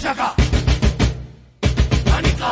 shaka. Nanika.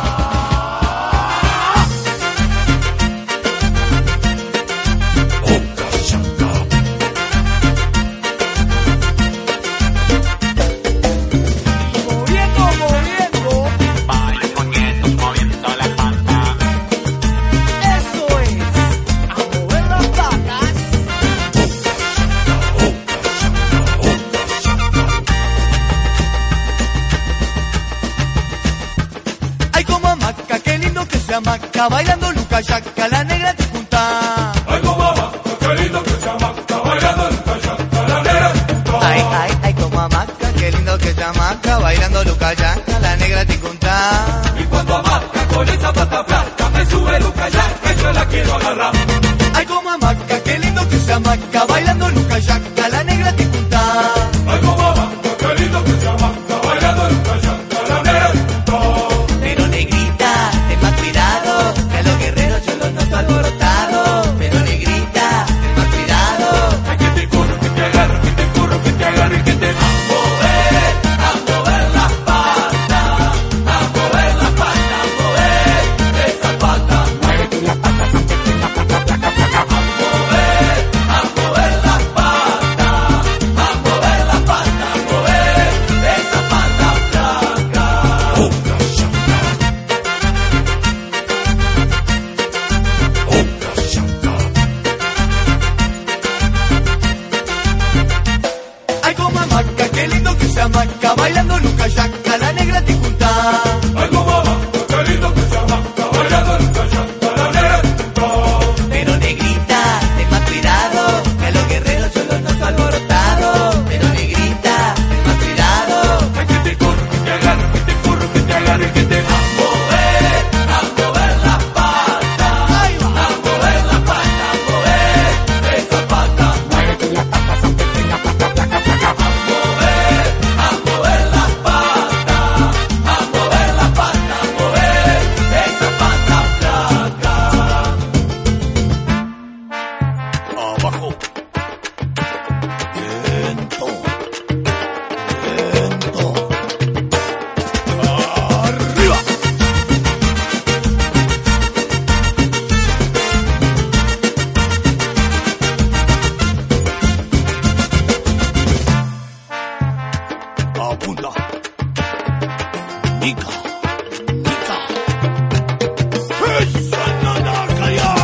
Maca bailando Luca Yaca, la negra te junta. Ay, como Maca, qué lindo que se Maca bailando Luca Yaca, la negra te junta. Ay, ay, ay, como Maca, qué lindo que se Maca bailando Luca Yaca, la negra te junta. Y cuando Maca con esa pata flaca me sube Luca Yaca, yo la quiero agarrar. Ay, como Maca, qué lindo que se Maca bailando Luca Yaca, la negra te junta. Ay, como Maca, qué lindo que se Maca bailando Luca Yaca, la negra te junta. Pero negrita, ten más cuidado, que a los guerreros yo los noto alborotados. Pero negrita, ten más cuidado. Ay, que te corro, que te agarro, que te corro, que te agarro y que te a mover las patas, a mover las patas, a mover esas patas. Mueve tú las patas antes que la pata, placa, placa. A mover las patas, a mover las patas, a mover esas patas, placa. Ay, como Maca, qué lindo que se Maca bailando Luca Yaca, la negra te junta. Ay, como Maca, qué lindo que se Maca bailando Luca Yaca, la negra te junta. Pero negrita, ten más cuidado, que a los guerreros yo los noto alborotados. Pero negrita, ten más cuidado. Ay, que te corro, que te agarro, que te corro, que te agarro y que te a mover las patas, Ahí va. a mover las patas, a mover esas patas. Mueve tú las patas antes que la pata, placa, placa. A mover las patas, a mover las patas, a mover esas patas, placa. Abajo. Lento. Lento. Arriba. Apunta. Nica. Nica. Esa nanaka ya.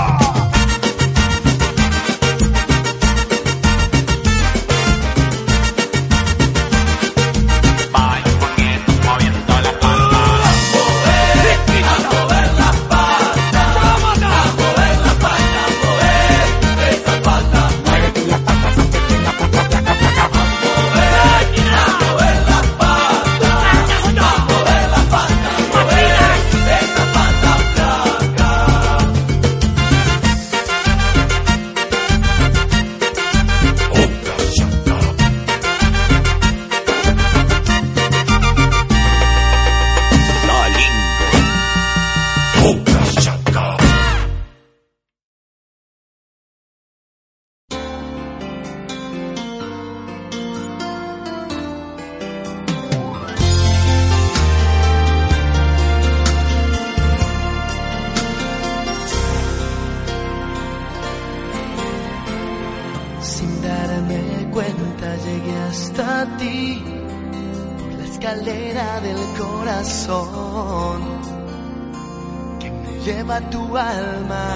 Sin darme cuenta llegué hasta ti por la escalera del corazón que me lleva a tu alma.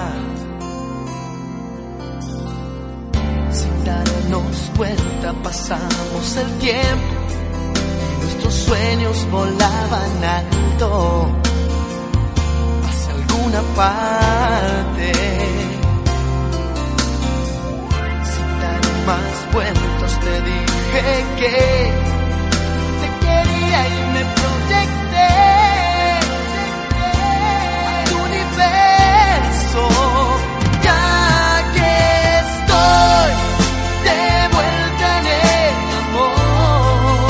Sin darnos cuenta pasamos el tiempo, nuestros sueños volaban alto hacia alguna parte. Más vueltos te dije que te quería y me proyecté a tu universo. Ya que estoy de vuelta en el amor,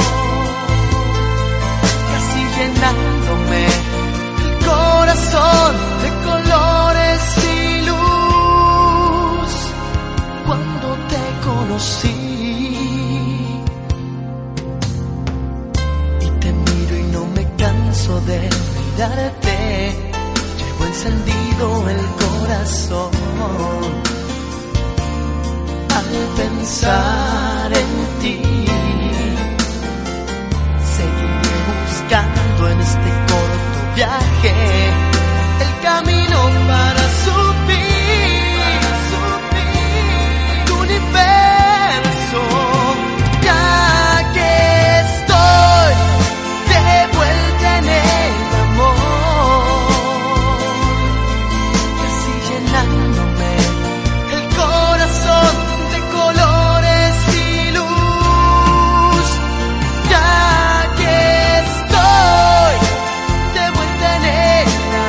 casi llenándome el corazón de colores y luz. Cuando te conocí y te miro y olvidarte, llevo encendido el corazón al pensar en ti. Seguiré buscando en este corto viaje el camino para subir tu universo. Ya que estoy de vuelta en el amor, casi llenándome el corazón de colores y luz. Ya que estoy de vuelta en el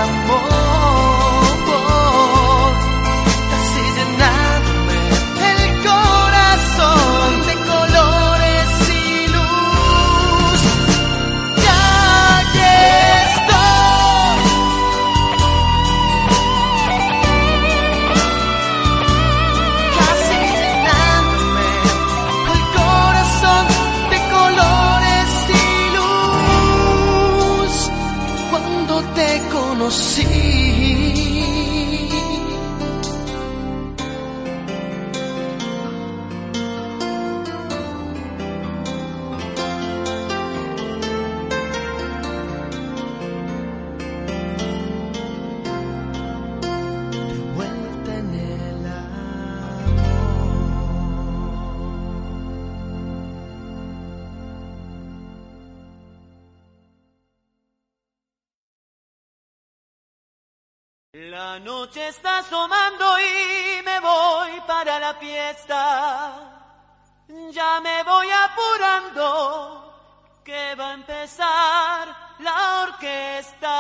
amor, casi llenándome el corazón de colores y luz. Ya que estoy casi llenándome el corazón de colores y luz. Cuando te conocí, vuelta en el amor. La noche está asomando y me voy para la fiesta. Ya me voy apurando, que va a empezar la orquesta.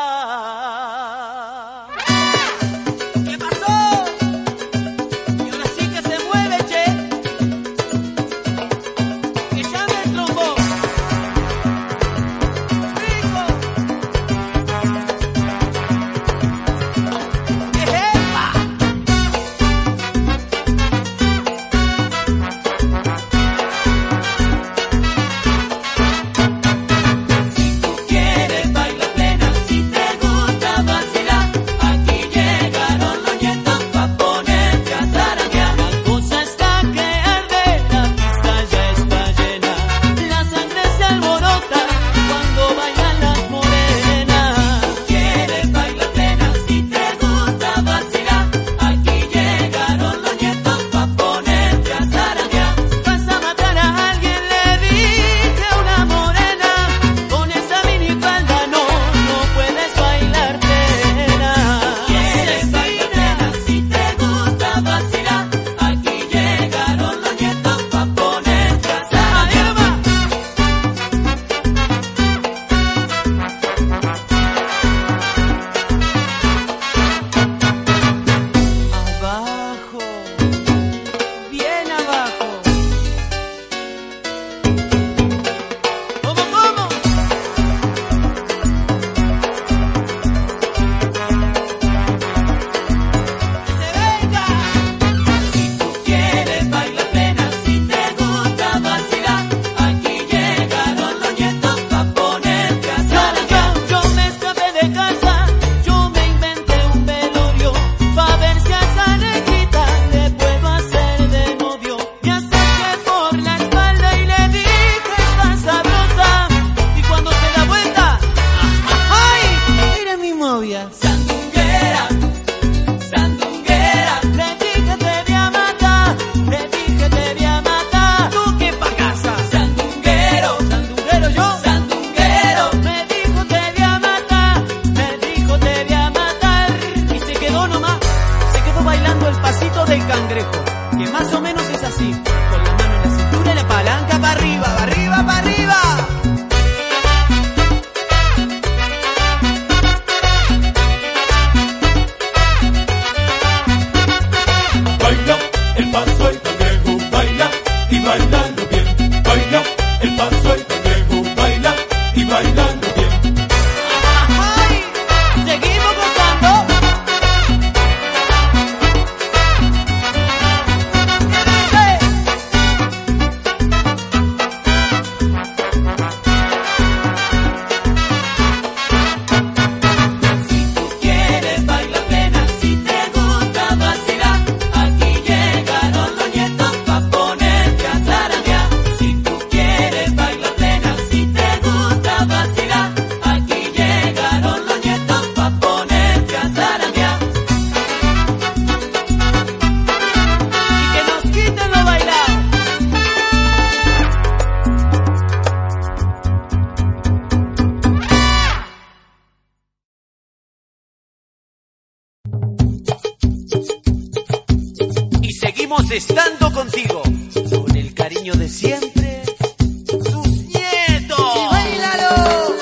¿Qué pasó? Y ahora sí que se mueve, che. Que llame el trombón. Rico. ¡Ejepa! Si tú quieres bailar plena, si te gusta vacilar, seguimos estando contigo. Con el cariño de siempre, tus nietos. ¡Y bailalo!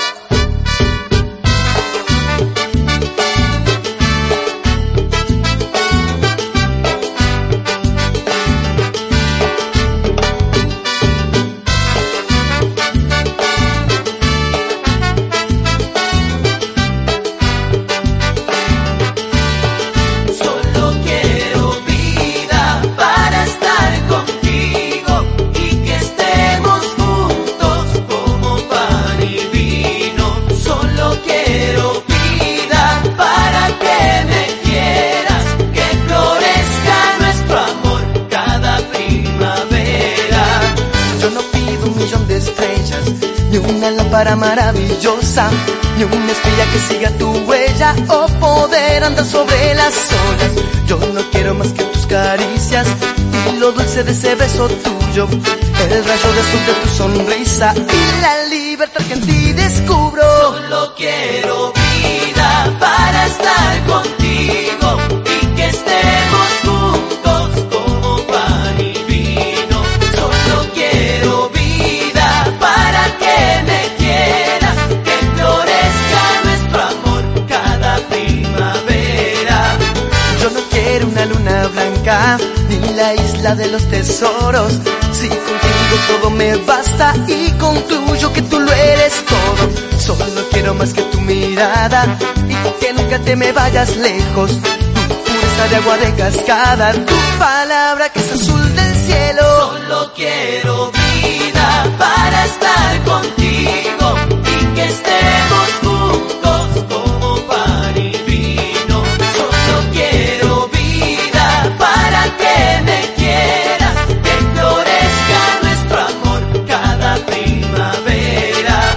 Lámpara maravillosa, ni una estrella que siga tu huella o poder andar sobre las olas. Yo no quiero más que tus caricias y lo dulce de ese beso tuyo, el rayo de azul de tu sonrisa y la libertad que en ti descubro. Solo quiero vida para estar contigo y que estemos juntos como pan y vino. Solo quiero vida para que me quieras, que florezca nuestro amor cada primavera. Yo no quiero una luna blanca ni la isla de los tesoros. Si contigo todo me basta y concluyo que tú lo eres todo. Solo quiero más que tu mirada y que nunca te me vayas lejos. Tu pureza de agua de cascada, tu palabra que es azul del cielo. Solo quiero vida para estar contigo y que estemos juntos como pan y vino. Solo quiero vida para que me quieras, que florezca nuestro amor cada primavera.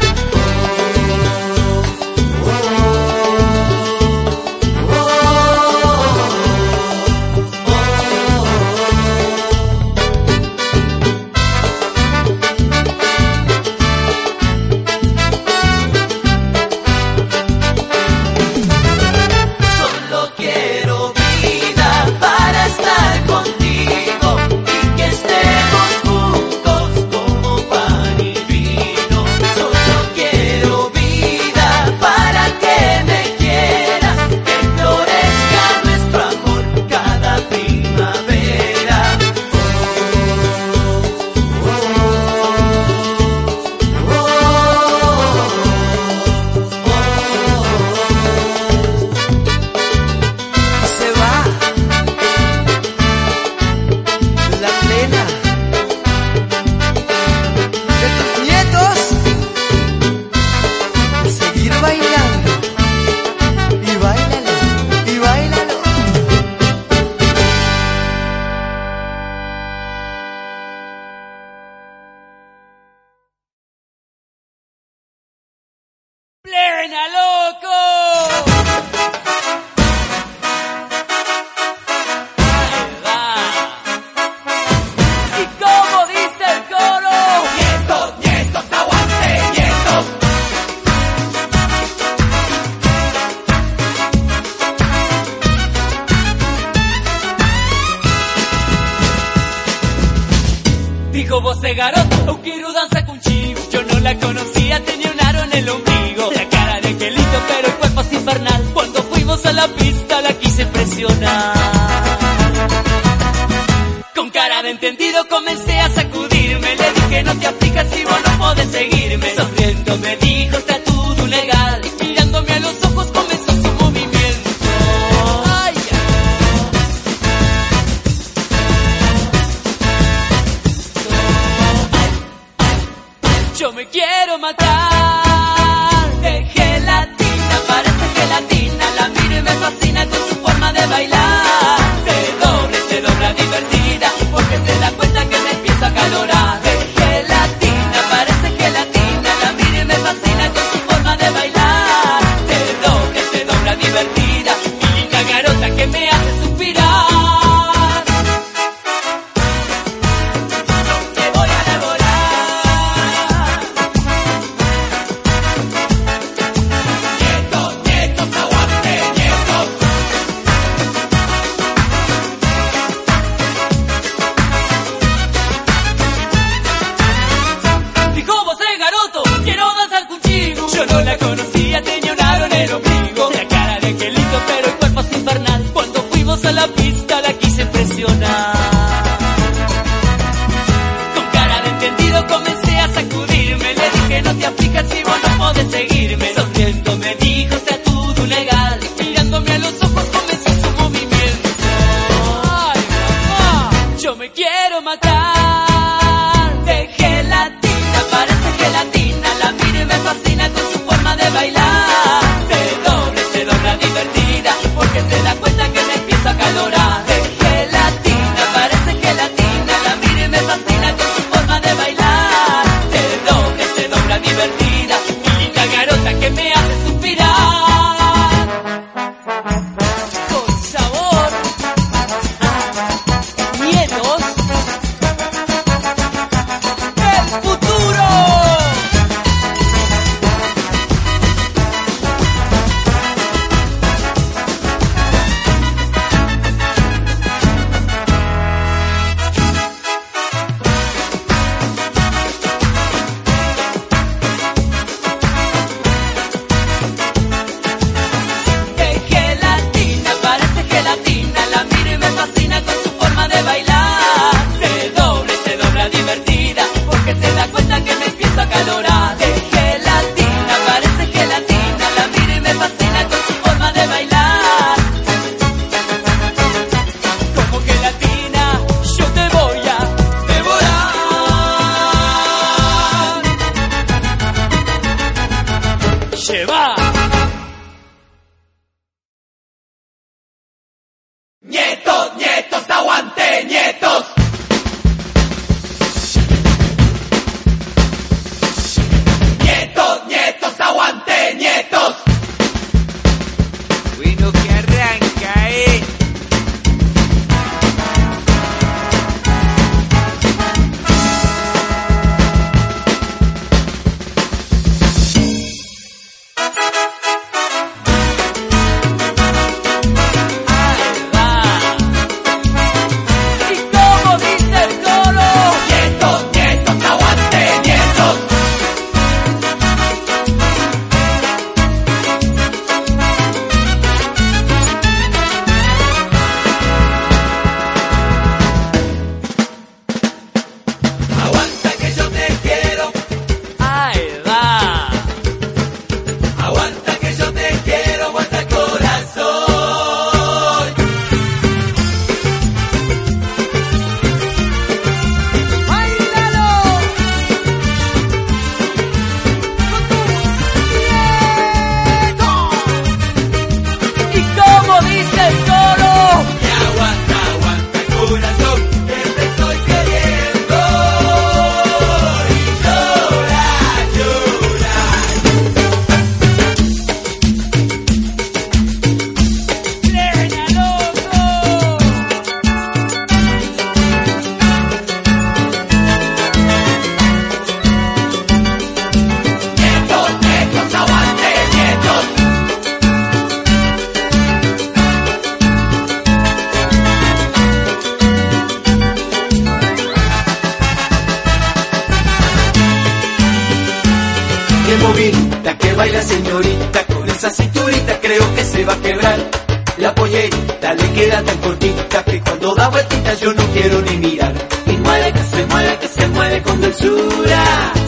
¡Plena, loco! Ahí va. ¿Y cómo dice el coro? Nietos, nietos, aguante, nietos. Dijo voce garota, eu quiero danza contigo. Yo no la conocía, tenía un aro en el ombligo. La cara de angelito, pero el cuerpo es infernal. Cuando fuimos a la pista la quise presionar. Con cara de entendido comencé a sacudirme. Le dije no te aflijas si vos no podés seguirme. Sonriendo me dijo está todo legal. Mirándome a los ojos comenzó su movimiento. Ay, yo me quiero matar de gelatina, parece gelatina. La miro y me fascina con su forma de bailar. Se dobla divertida, porque se da cuenta que me empiezo a acalorar. De gelatina, parece gelatina. La miro y me fascina con su forma de bailar. Se dobla divertida. Mi linda garota que me hace suspirar. Te voy a devorar. Nietos, nietos, aguante, nietos. te aflijas si vos no podés seguirme. Sonriendo me dijo, sea todo legal. Mirándome a los ojos comenzó su movimiento. Ay, mamá, yo me quiero matar. De gelatina, parece gelatina. La miro y me fascina con su forma de bailar. Se dobla divertida, porque se da cuenta que me empiezo a calorar. De gelatina, parece gelatina. La miro y me fascina con su forma de bailar. Se dobla divertida. Mi linda garota que me hace suspirar. Con sabor a nietos del futuro. Nietos, aguante, nietos. Nietos, aguante, nietos. Bueno, que arranca, movidita que baila señorita, con esa cinturita creo que se va a quebrar. La pollerita le queda tan cortita que cuando da vueltitas yo no quiero ni mirar. Y mueve, que se mueve con dulzura.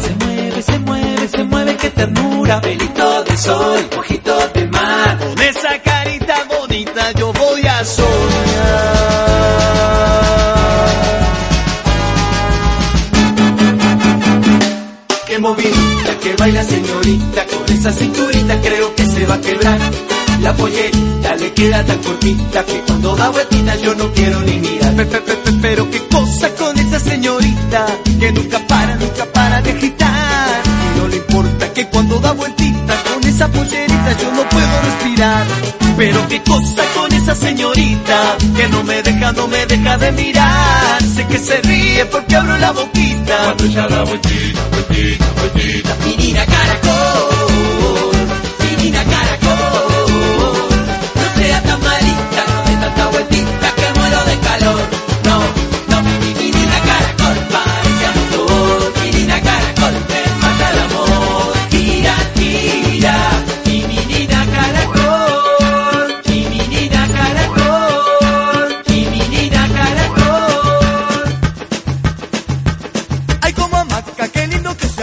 Se mueve, qué ternura. Pelito de sol, ojitos de mar. Con esa carita bonita yo voy a soñar. Qué movidita que baila señorita, con esa cinturita creo que se va a quebrar. La pollerita le queda tan cortita que cuando da vueltitas yo no quiero ni mirar. Pero qué cosa con esa señorita que nunca para de agitar. Y no le importa que cuando da vueltita con esa pollerita yo no puedo respirar. Pero qué cosa con esa señorita que no me deja de mirar. Sé que se ríe porque abro la boquita cuando ella da vueltita. Menina caracol, menina caracol, no sea tan malita, no de tanta vueltita que muero de calor. No, mi menina caracol parece amor, menina caracol me mata el amor. Tira, mi menina caracol, mi menina caracol, mi menina caracol. Ay, como hamaca, qué lindo que se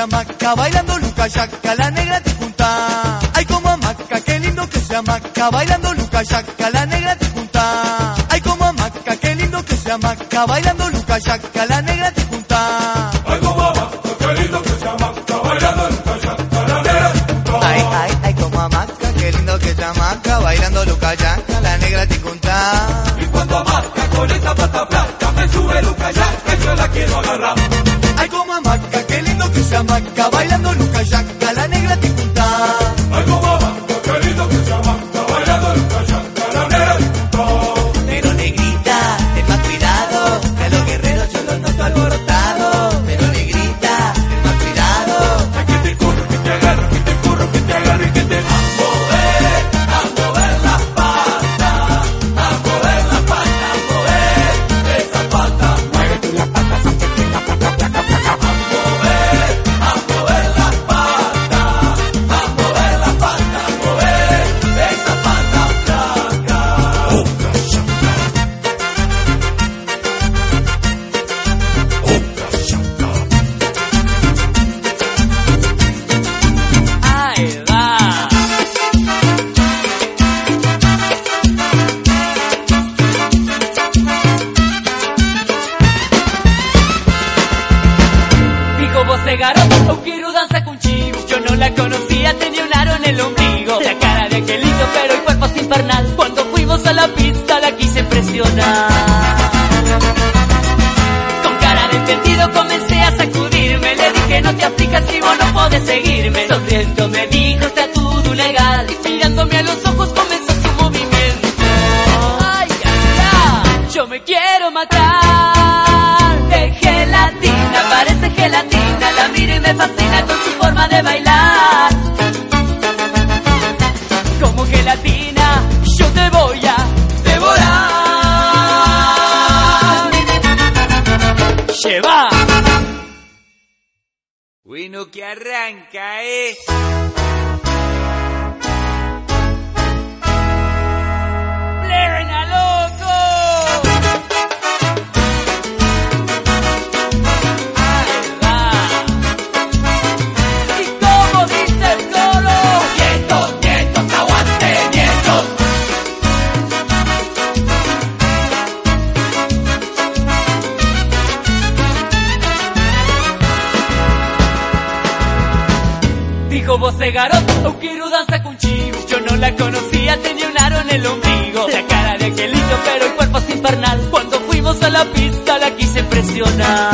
Maca, bailando Luca Yaca, la negra te junta. Ay, como Maca, qué lindo que sea Maca, bailando Luca Yaca, la negra te junta. Ay, como Maca, qué lindo que sea Maca, bailando Luca Yaca, la negra te junta. Ay, como Maca, qué lindo que sea Maca, bailando Luca Yaca, la negra te junta. Ay, ay, ay, como Maca, qué lindo que sea Maca, bailando Luca Yaca, la negra te junta. Y cuando Maca con esa pata flaca me sube Luca Yaca, yo la quiero agarrar. Ay, como Maca, qué lindo que sea Maca, bailando Luca Yaca, la negra te junta. Ay, como Maca, qué lindo que sea Maca, bailando Luca Yaca, la negra te junta. Pero negrita, ten más cuidado, que a los guerreros yo los noto alborotados. Pero negrita, ten más cuidado. Ay, que te corro, que te agarro, que te corro, que te agarro y que te a mover las patas, a mover las patas, a mover esa pata. Mueve tú la pata, la pata, placa, placa. A mover las patas, a mover las patas, a mover esa pata, placa. Ahí va. Dijo vos de garoto, aunque danza con chivo. Yo no la conocía, tenía un aro en el ombligo. La cara de angelito, pero el cuerpo es infernal. Cuando fuimos a la pista la quise presionar. Con cara de entendido comencé a sacudirme. Le dije no te aplicas si vos no podés seguirme. Sonriendo me dijo está todo legal. Y mirándome a los ojos comenzó su movimiento. Ay, ay, ay, yo me quiero matar. De gelatina, parece gelatina. La miro y me fascina con su forma de bailar. Como gelatina, yo te voy a devorar. Lleva. Bueno, que arranca, ¡Plena, loco! Ahí va. ¿Y cómo dice el coro? Nietos, nietos, aguante, nietos. Dijo vos de garoto, aunque danza con chivo. Yo no la conocía, tenía un aro en el ombligo. La cara de angelito, pero el cuerpo es infernal. Cuando fuimos a la pista la quise presionar.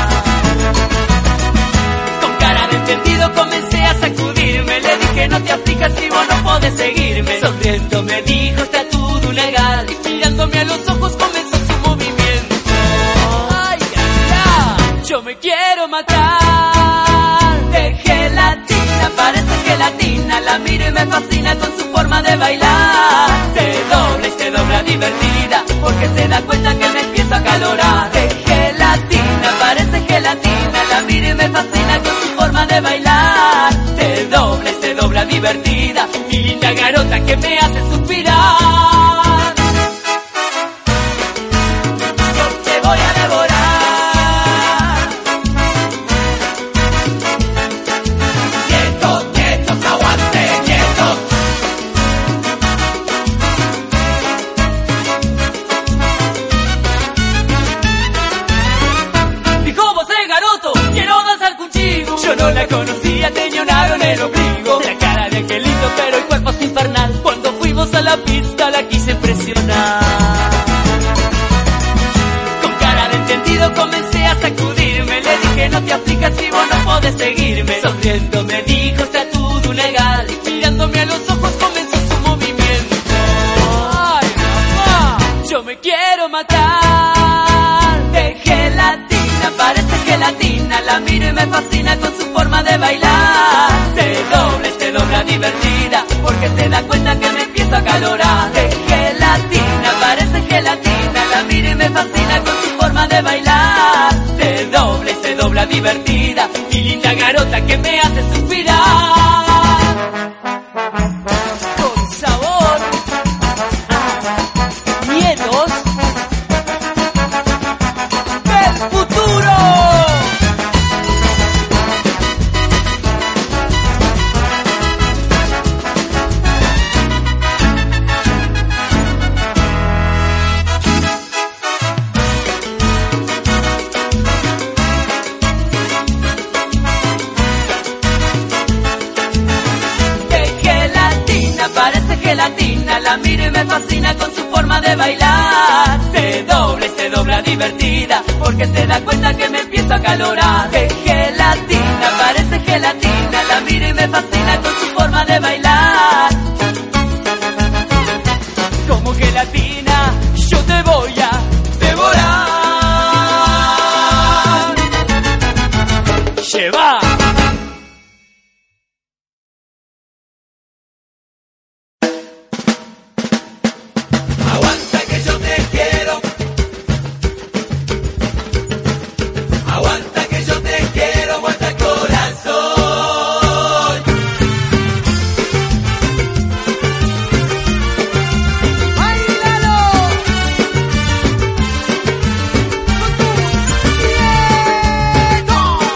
Con cara de entendido comencé a sacudirme. Le dije no te aplicas si vos no podés seguirme. Sonriendo me dijo está todo legal. Y mirándome a los ojos comenzó su movimiento. Ay, ay, ay, yo me quiero matar. De gelatina, parece gelatina. La miro y me fascina con su forma de bailar. Se dobla y se dobla divertida, porque se da cuenta que me empiezo a acalorar. De gelatina, parece gelatina. La miro y me fascina con su forma de bailar. Se dobla y se dobla divertida, mi linda garota que me hace suspirar. Yo te voy a devorar. Nietos, nietos, aguante, nietos. Dijo vos de garoto, quiero danzar contigo. Yo no la conocía, tenía un aro en el ombligo. La cara de angelito, pero el cuerpo es infernal. Cuando fuimos a la pista la quise presionar. Con cara de entendido comencé a sacudirme. Le dije no te aplicas si vos no podés seguirme. Sonriendo me dijo está todo legal. Y mirándome a los ojos comenzó su movimiento. Ay, mamá, yo me quiero matar. De gelatina, parece gelatina. La miro y me fascina con su forma de bailar. Se dobla y se dobla divertida, porque se da cuenta que me empiezo a acalorar. De gelatina, parece gelatina. La miro y me fascina con su forma de bailar. Se dobla y se dobla divertida, mi linda garota que me hace suspirar. Con sabor. Nietos del futuro. gelatina, la miro y me fascina con su forma de bailar. Se dobla divertida, porque se da cuenta que me empiezo a acalorar. ¡Qué gelatina! Parece gelatina, la miro y me fascina con su forma de bailar. Como gelatina, yo te voy a devorar. ¡Lleva! Aguanta que yo te quiero. Aguanta que yo te quiero, aguanta el corazón. ¡Báilalo! ¡Con tu quieto!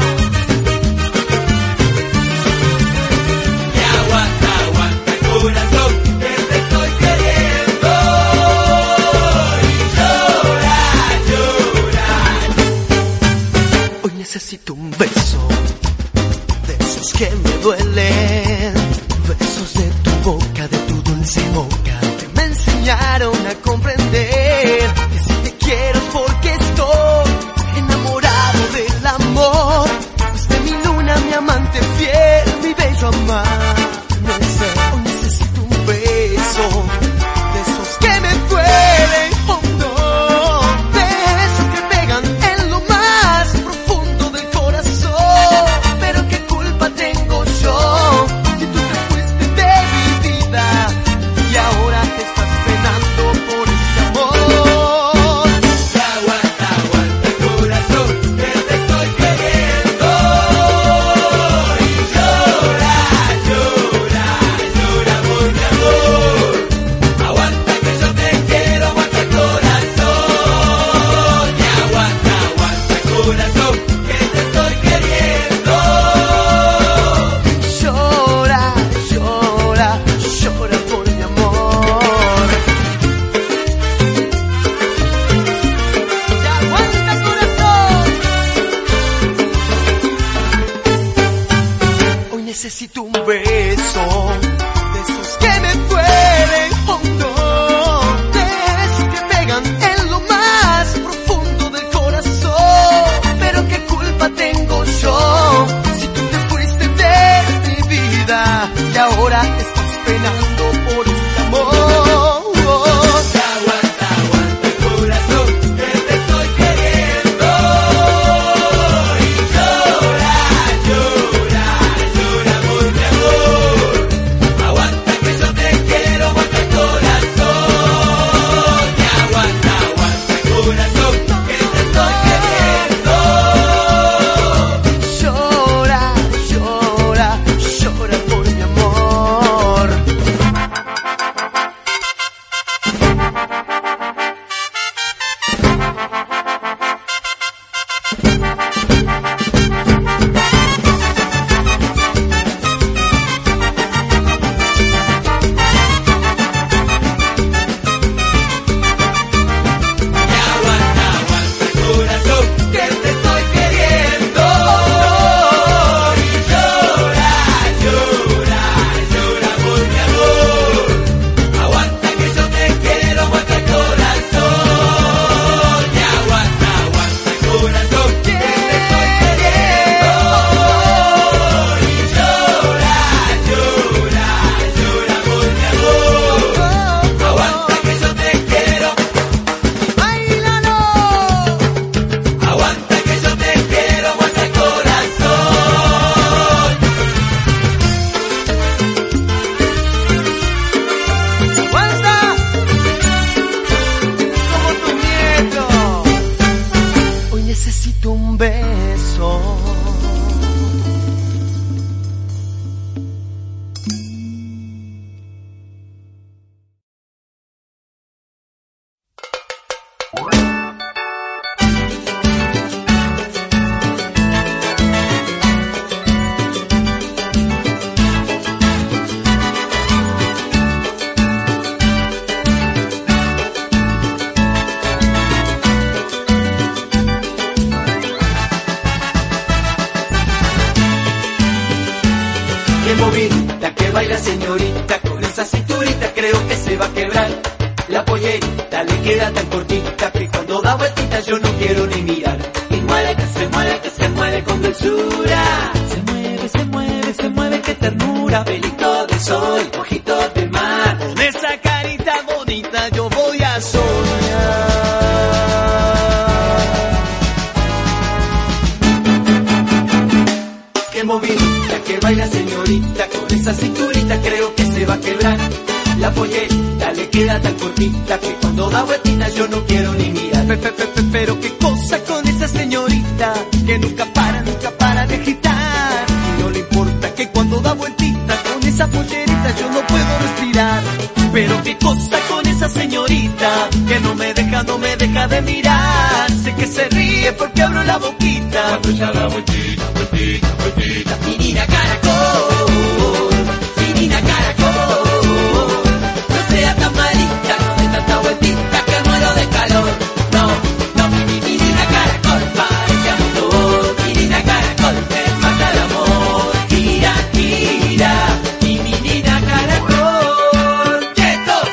Y aguanta, aguanta el corazón, que te estoy queriendo. Y llora, llora. Hoy necesito un beso, de esos que me duelen, besos de tu boca, de tu dulce boca, que me enseñaron a comprender que si te quiero es porque estoy enamorado del amor. Fuiste mi luna, mi amante fiel, mi bello amanecer. Hoy necesito un beso, de esos que me duelen, oh no, de esos que pegan en lo más profundo del corazón. Pero qué culpa tengo yo si tú te fuiste de mi vida y ahora te estás penando por ese amor. Y aguanta, aguanta el corazón, que te estoy queriendo. Y llora, llora, llora por mi amor. Aguanta que yo te quiero, aguanta el corazón. Y aguanta, aguanta el corazón, que te estoy queriendo. Llora, llora, llora por mi amor. Ya aguanta, corazón. Hoy necesito un beso, de esos que me duelen, oh no, de esos que pegan en lo más profundo del corazón. Pero qué culpa tengo yo si tú te fuiste de mi vida y ahora estás penando por este amor. Y aguanta, aguanta el corazón, que te estoy queriendo. Y llora, llora, llora por mi amor. Aguanta que yo te quiero, aguanta el corazón. Y aguanta, aguanta el corazón, que te estoy queriendo. Llora, llora, llora por mi amor. Y aguanta, aguanta el corazón, que te estoy queriendo. Y llora, llora, llora por mi amor. Aguanta que yo te quiero, aguanta el corazón. Y aguanta, aguanta el corazón, que te estoy queriendo. Y llora, llora, llora por mi amor. Aguanta que yo te quiero. ¡Báilalo! Aguanta que yo te quiero, aguanta el corazón. ¡Aguanta! Como tu nieto. Hoy necesito un beso. Qué movidita que baila señorita con ese esa cinturita creo que se va a quebrar. La pollerita le queda tan cortita que cuando da vueltitas yo no quiero ni mirar. Y mueve, que se mueve, que se mueve con dulzura. Se mueve, se mueve, se mueve, qué ternura. Pelito de sol, ojitos de mar. Con esa carita bonita yo voy a soñar. Qué movidita que baila señorita, con esa cinturita creo que se va a quebrar. La pollerita le queda tan cortita que cuando da vueltitas yo no quiero ni mirar. Pero qué cosa con esa señorita que nunca para de agitar. Y no le importa que cuando da vueltita con esa pollerita yo no puedo respirar. Pero qué cosa con esa señorita que no me deja de mirar. Sé que se ríe porque abro la boquita cuando ella da vueltita, vueltita, vueltita. Menina caracol, menina caracol, no sea tan malita, no de tanta vueltita que muero de calor. No, no, mi menina caracol parece a motor. Menina caracol me mata el amor. Gira, gira, mi menina caracol. ¡Quietos!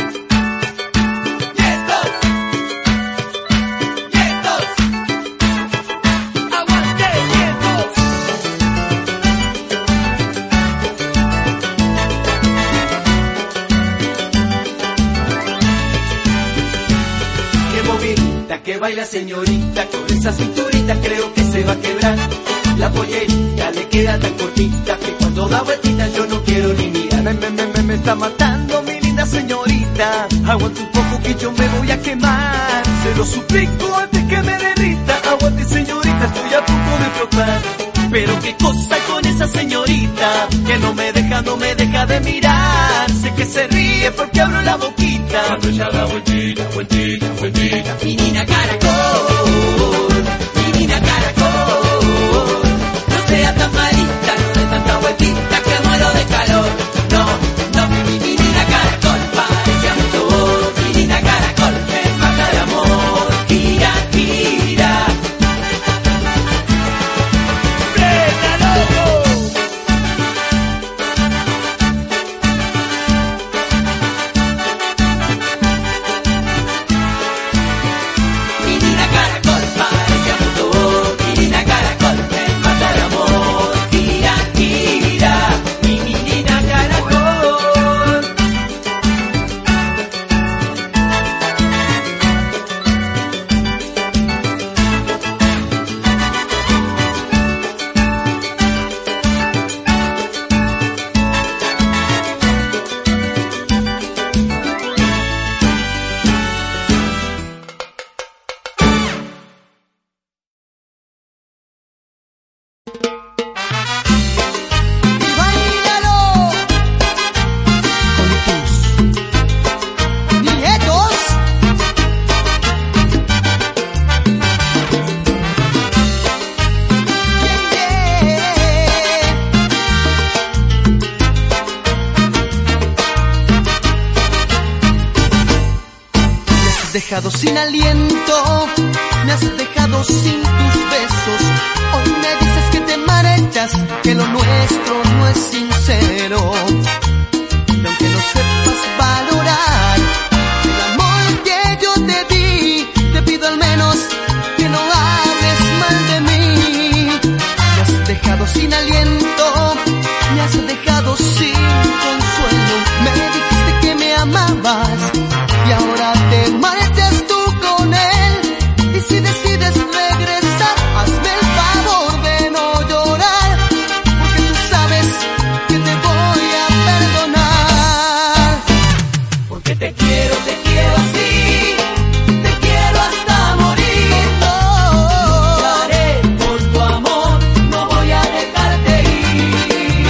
¡Quietos! ¡Quietos! ¡Aguante, quietos! Qué movidita que baila señorita, con esa cinturita creo que se va a quebrar. La pollerita le queda tan cortita que cuando da vueltitas yo no quiero ni mirar. Me está matando mi linda señorita. Aguante un poco que yo me voy a quemar. Se lo suplico antes que me derrita. Aguante señorita, estoy a punto de explotar. Pero qué cosa con esa señorita que no me deja de mirar. Sé que se ríe porque abro la boquita cuando ella da vueltita, vueltita, vueltita. Menina caracol, menina caracol, no sea tan malita, no de tanta vueltita que muero de calor. No, no, mi menina caracol parece a motor. Menina caracol me mata el amor. Gira, gira. Menina caracol parece a motor. Menina caracol me mata el amor. Gira, gira, mi menina caracol. Y báilalo con tus nietos. Me has dejado sin aliento, me has dejado sin tus besos. Hoy me dices que te marchas, que lo nuestro no es sincero. Y aunque no sepas valorar el amor que yo te di, te pido al menos que no hables mal de mí. Me has dejado sin aliento, me has dejado sin consuelo. Me dijiste que me amabas y ahora te marchas tú con él. Y si decides regresar, hazme el favor de no llorar, porque tú sabes que te voy a perdonar. Porque te quiero así, te quiero hasta morir. Lucharé por tu amor, no voy a dejarte ir.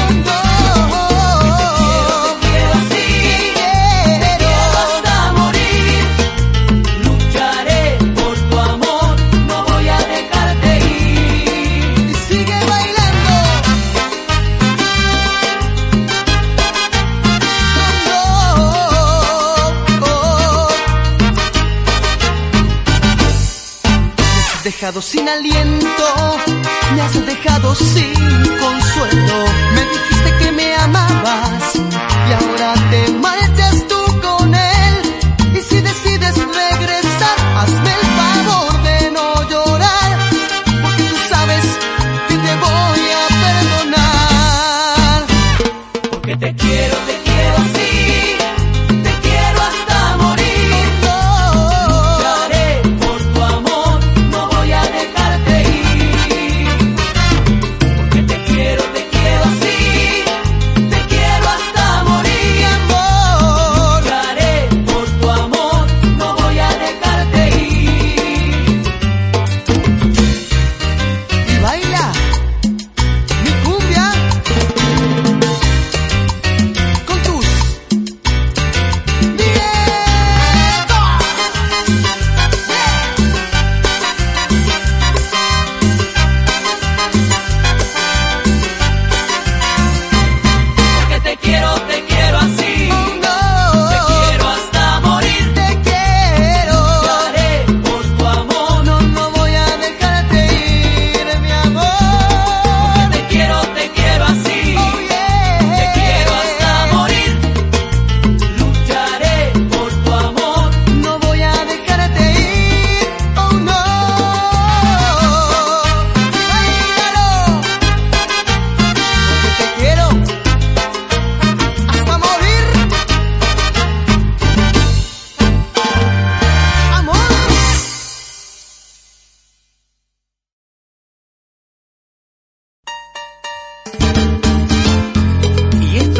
Te quiero así, te quiero hasta morir. Lucharé por tu amor, no voy a dejarte ir. Y sigue bailando. Me has dejado sin aliento, me has dejado sin consuelo. Me dijiste que me amabas y ahora te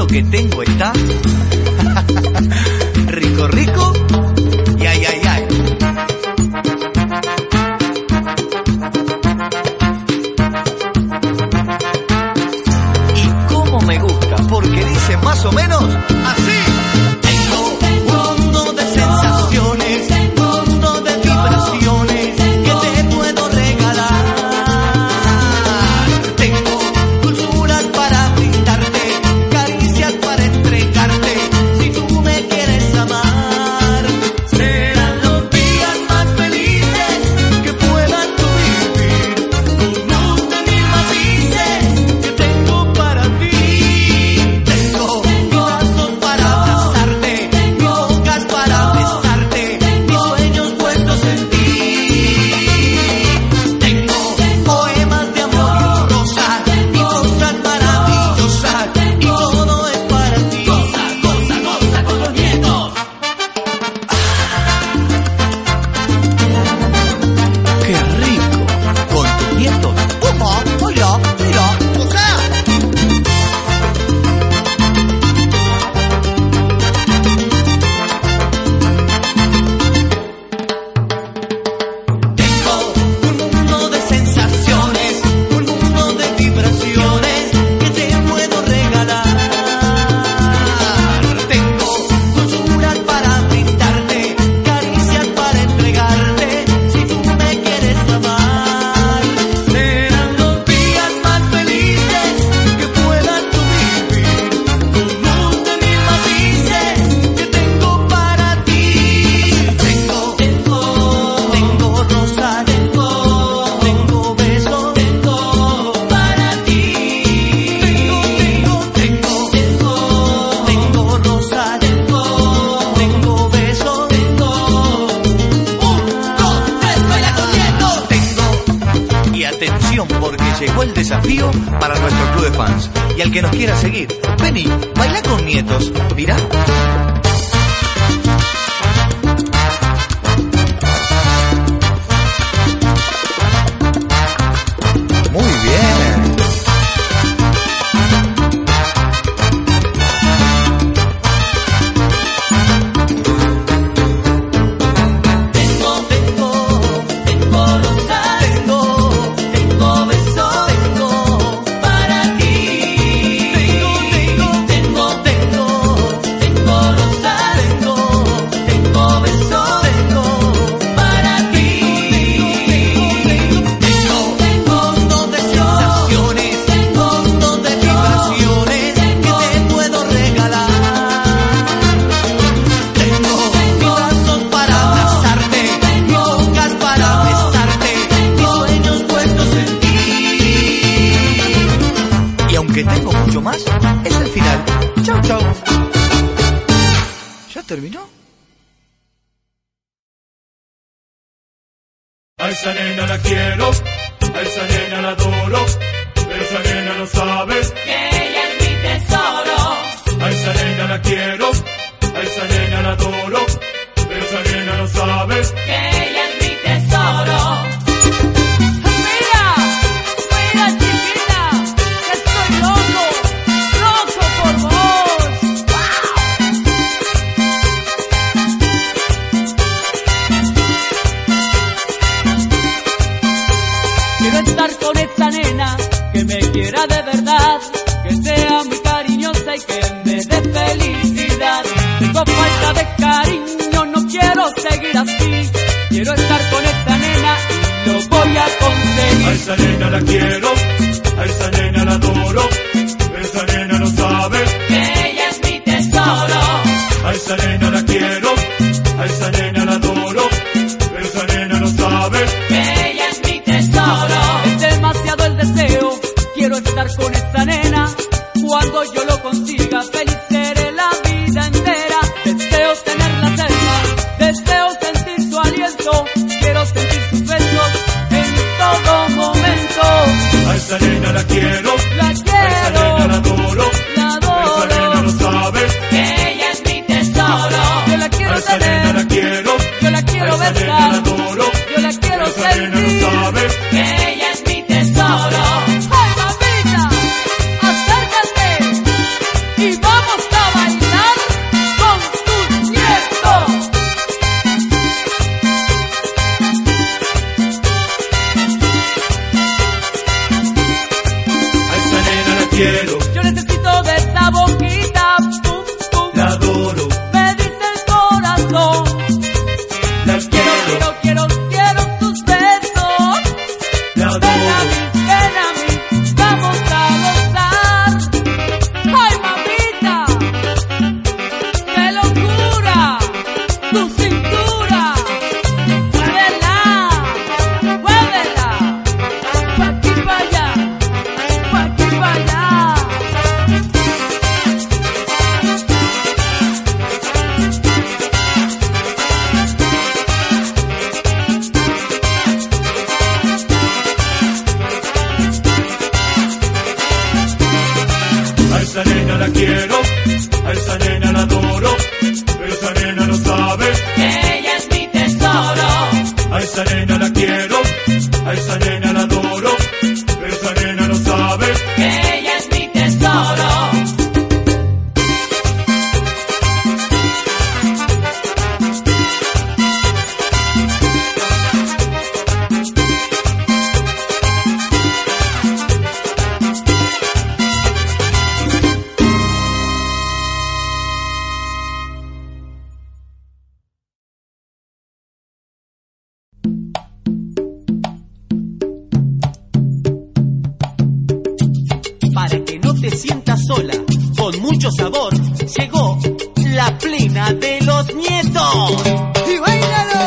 que tengo está rico, rico y ay, ay, ay. Y cómo me gusta, porque dice más o menos así. Tengo un mundo de sensaciones, un mundo de vibraciones que te puedo regalar. Tengo dulzuras para brindarte, caricias para entregarte, si tú me quieres amar. Serán los días más felices que puedas tú vivir, con luz de mil matices que tengo para ti. Tengo brazos para abrazarte, mis bocas para besarte, mis sueños puestos en ti. Tengo poemas de amor y rosas, y cosas maravillosas, y todo es para ti. Goza, goza, goza con los nietos. ¡Qué rico! Con tus nietos. ¡Pumba! ¡Hola! ¡Mira! ¡Goza! Tengo un mundo de sensaciones, un mundo de vibraciones que te puedo regalar. Tengo dulzuras para brindarte, caricias para entregarte, si tú me quieres amar. Serán los días más felices que puedas tú vivir, con luz de mil matices que tengo para ti. Tengo rosas, tengo besos, tengo para ti. Tengo rosas, tengo besos, tengo 1, 2, 3, baila con nietos. Tengo. Y atención, porque llegó el desafío para nuestro club de fans. Y al que nos quiera seguir, vení, baila con nietos. Mirá. Muy bien. Tengo rosas, tengo besos, tengo para ti. Tengo rosas, tengo besos, tengo para ti. Tengo un mundo de sensaciones, un mundo de vibraciones que te puedo regalar. Tengo brazos para abrazarte, mis bocas para besarte, mis sueños puestos en ti. Y aunque tengo mucho más, es el final. Chau, chau. ¿Ya terminó? A esa nena la quiero, a esa nena la adoro, pero esa nena no sabe Que ella es mi tesoro. A esa nena la quiero, a esa nena la adoro, pero esa nena no sabe Que ella es mi tesoro. Mira, mira chiquita, que estoy loco por vos. ¡Wow! Quiero estar con esta nena que me quiera de verdad, que sea muy cariñosa y que me dé felicidad. Tengo falta de cariño, no quiero seguir así. Quiero estar con esta nena y lo voy a A conseguir. esa nena la quiero, a esa nena la adoro, pero esa nena no sabe Que ella es mi tesoro. A esa nena la quiero, a esa nena la adoro, pero esa nena no sabe Que ella es mi tesoro. Es demasiado el deseo, quiero estar con esta nena. Cuando yo lo consiga, feliz seré la vida entera. Deseo tenerla cerca, deseo sentir su aliento, quiero sentir sus besos en todo momento. A esa nena la quiero, La a esa nena quiero, la adoro, la pero esa nena adoro. no sabe Que ella es mi tesoro. Yo la A quiero esa nena la tener, quiero, yo la quiero a esa nena la besar, adoro, yo la quiero pero esa nena no sentir. sabe Que ella es mi tesoro. ¡Ay, mamita! ¡Acércate! ¡Y vamos! quiero, Yo necesito de esta boquita, pum, pum. la adoro, Me dice el corazón. la quiero, Quiero tus besos. la Ven a adoro. mí, vamos a gozar. ¡Ay, mamita! ¡Qué locura! ¡Tu cintura! ¡Muévela! ¡Muévela! ¡Pa' aquí, pa' allá! ¡Pa' aquí, pa' allá! A esa nena la quiero, a esa nena la adoro, pero esa nena no sabe. Ella es mi tesoro. A esa nena la quiero, a esa nena la adoro, pero esa nena no sabe. Ella es mi tesoro. Para que no te sientas sola, con mucho sabor, llegó la plena de los nietos. ¡Y bailalo!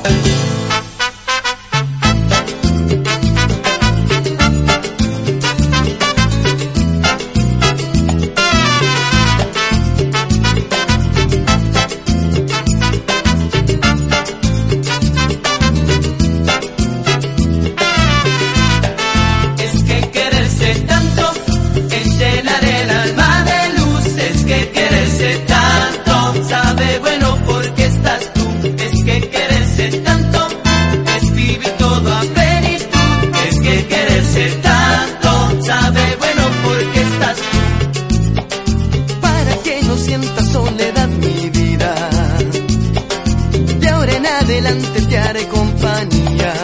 Es que quererse tanto es llenar el alma de luz. Es que quererse tanto sabe bueno porque estás tú. Es que quererse tanto es vivir todo a plenitud. Es que quererse tanto sabe bueno porque estás tú. Para que no sientas soledad, mi vida, de ahora en adelante te haré compañía.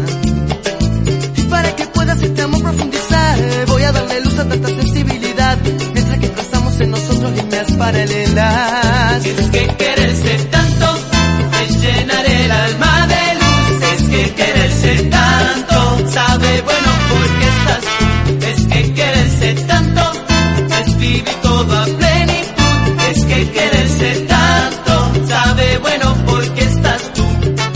Y para que puedas este amor profundizar, voy a darle luz a tanta sensibilidad, mientras que trazamos en nosotros líneas paralelas. Es que quererse tanto es llenar el alma de luz. Es que quererse tanto sabe bueno porque estás tú. Es que quererse tanto es vivir todo a plenitud. Es que quererse tanto sabe bueno porque estás tú.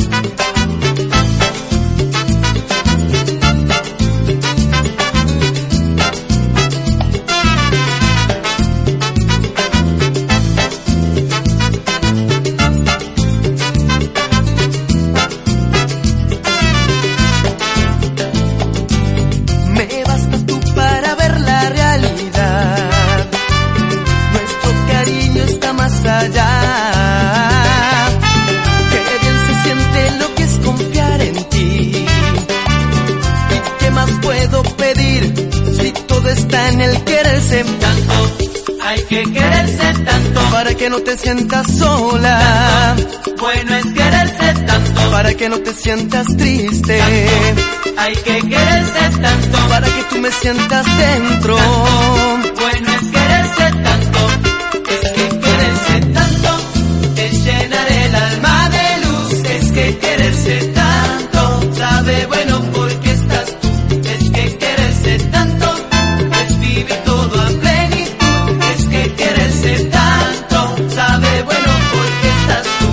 Me bastas tú para ver la realidad. Nuestro cariño está más allá. Qué bien se siente lo que es confiar en ti. ¿Y qué más puedo pedir si todo está en el quererse? Tanto hay que quererse tanto. Para que no te sientas sola, Bueno es quererse tanto. para que no te sientas triste, Hay que quererse tanto. para que tú me sientas dentro. Bueno es quererse tanto. Es que quererse tanto es llenar el alma de luz. Es que quererse tanto sabe bueno porque estás tú. Es que quererse tanto es vivir todo a plenitud. Es que quererse tanto sabe bueno porque estás tú.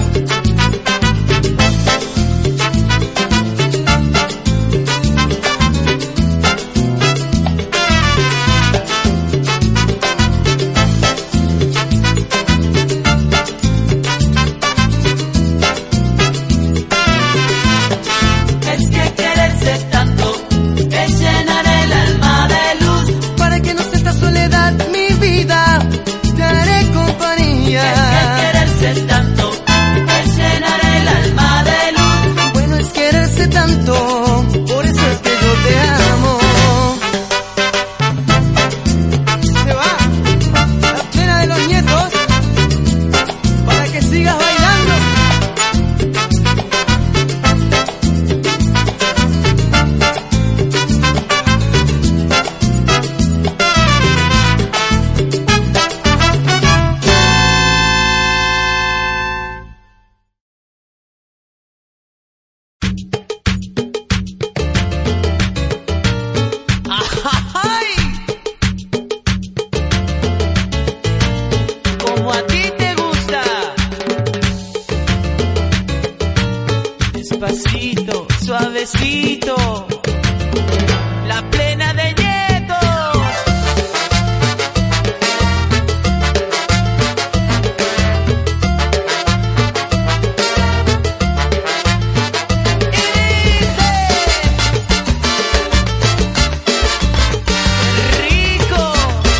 despacito, la plena de nietos. Y dice, rico,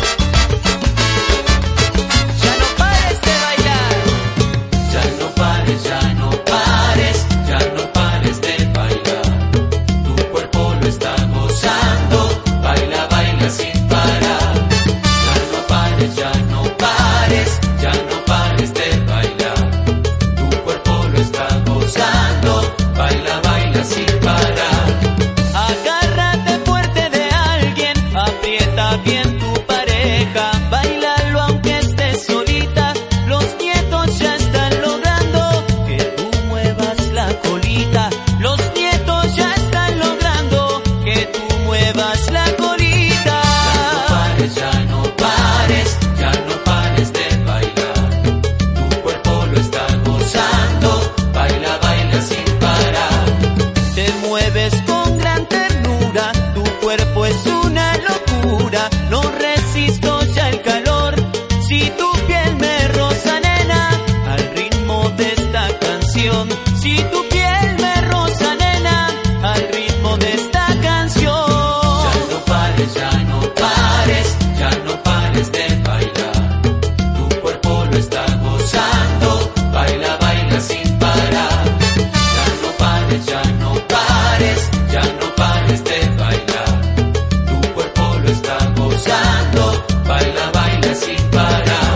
ya no pares de bailar. Ya no pares, ya no pares, ya no pares de bailar. Tu cuerpo lo está gozando, baila, baila sin parar. Ya no pares, ya no pares, ya no pares de bailar. Tu cuerpo lo está gozando, baila, baila sin parar. Agárrate fuerte de alguien, aprieta bien tu pareja, bailalo aunque estés solita. Los nietos ya están logrando que tú muevas la colita. Los nietos ya están logrando que tú muevas la colita. Ya no pares, ya no pares de bailar. Tu cuerpo lo está gozando, baila, baila sin parar. Te mueves con gran ternura, tu cuerpo es una locura. No resisto ya el calor, si tu piel me roza, nena, al ritmo de esta canción. Si tu piel me roza, nena, al ritmo de esta canción. Ya no pares, ya no pares, ya no pares de bailar. Tu cuerpo lo está gozando, baila, baila sin parar. Ya no pares, ya no pares, ya no pares de bailar. Tu cuerpo lo está gozando, baila, baila sin parar.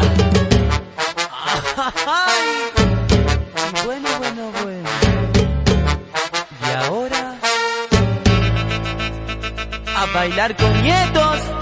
¡Ay! Bueno, bueno, bueno. Y ahora a bailar con nietos.